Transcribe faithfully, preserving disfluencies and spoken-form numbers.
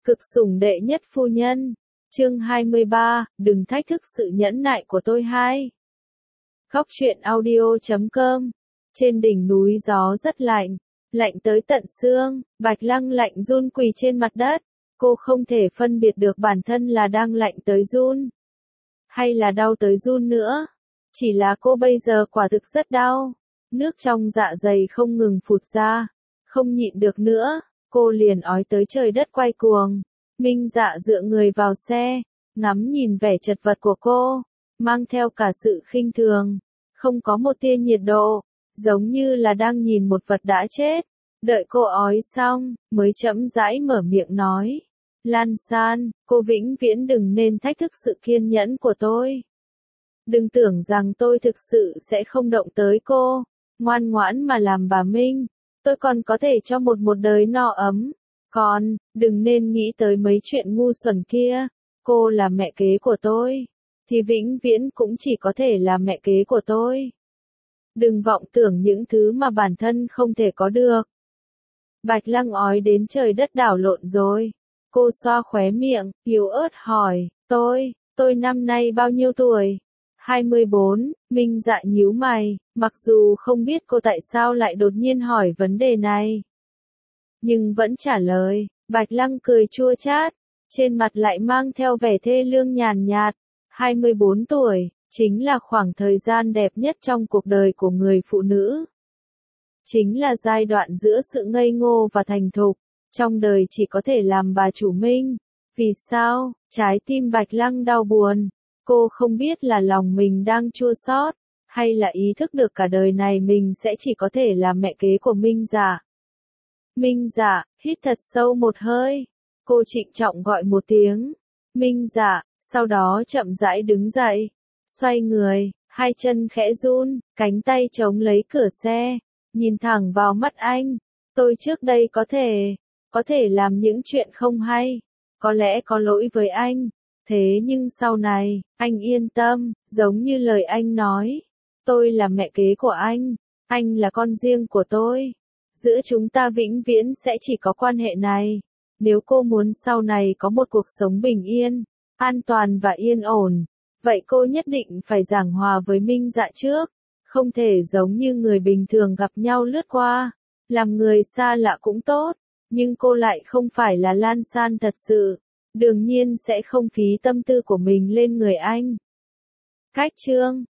Cực sủng đệ nhất phu nhân. Chương hai mươi ba, đừng thách thức sự nhẫn nại của tôi hai. Góc truyện audio chấm com. Trên đỉnh núi gió rất lạnh, lạnh tới tận xương, Bạch Lăng lạnh run quỳ trên mặt đất. Cô không thể phân biệt được bản thân là đang lạnh tới run, hay là đau tới run nữa. Chỉ là cô bây giờ quả thực rất đau. Nước trong dạ dày không ngừng phụt ra. Không nhịn được nữa, cô liền ói tới trời đất quay cuồng. Minh Dạ dựa người vào xe, ngắm nhìn vẻ chật vật của cô, mang theo cả sự khinh thường, không có một tia nhiệt độ, giống như là đang nhìn một vật đã chết. Đợi cô ói xong, mới chậm rãi mở miệng nói. Lan San, cô vĩnh viễn đừng nên thách thức sự kiên nhẫn của tôi. Đừng tưởng rằng tôi thực sự sẽ không động tới cô, ngoan ngoãn mà làm bà Minh. Tôi còn có thể cho một một đời no ấm. Còn, đừng nên nghĩ tới mấy chuyện ngu xuẩn kia. Cô là mẹ kế của tôi, thì vĩnh viễn cũng chỉ có thể là mẹ kế của tôi. Đừng vọng tưởng những thứ mà bản thân không thể có được. Bạch Lăng ói đến trời đất đảo lộn rồi. Cô xoa khóe miệng, yếu ớt hỏi, tôi, tôi năm nay bao nhiêu tuổi? hai mươi bốn, Minh Dạ nhíu mày, mặc dù không biết cô tại sao lại đột nhiên hỏi vấn đề này. Nhưng vẫn trả lời. Bạch Lăng cười chua chát, trên mặt lại mang theo vẻ thê lương nhàn nhạt. hai mươi bốn tuổi, chính là khoảng thời gian đẹp nhất trong cuộc đời của người phụ nữ. Chính là giai đoạn giữa sự ngây ngô và thành thục, trong đời chỉ có thể làm bà chủ Minh. Vì sao? Trái tim Bạch Lăng đau buồn. Cô không biết là lòng mình đang chua xót, hay là ý thức được cả đời này mình sẽ chỉ có thể là mẹ kế của Minh Dạ. Minh Dạ, hít thật sâu một hơi. Cô trịnh trọng gọi một tiếng. Minh Dạ, sau đó chậm rãi đứng dậy. Xoay người, hai chân khẽ run, cánh tay chống lấy cửa xe. Nhìn thẳng vào mắt anh. Tôi trước đây có thể, có thể làm những chuyện không hay. Có lẽ có lỗi với anh. Thế nhưng sau này, anh yên tâm, giống như lời anh nói. Tôi là mẹ kế của anh. Anh là con riêng của tôi. Giữa chúng ta vĩnh viễn sẽ chỉ có quan hệ này. Nếu cô muốn sau này có một cuộc sống bình yên, an toàn và yên ổn, vậy cô nhất định phải giảng hòa với Minh Dạ trước. Không thể giống như người bình thường gặp nhau lướt qua. Làm người xa lạ cũng tốt, nhưng cô lại không phải là Lan San thật sự. Đương nhiên sẽ không phí tâm tư của mình lên người anh. Cách chương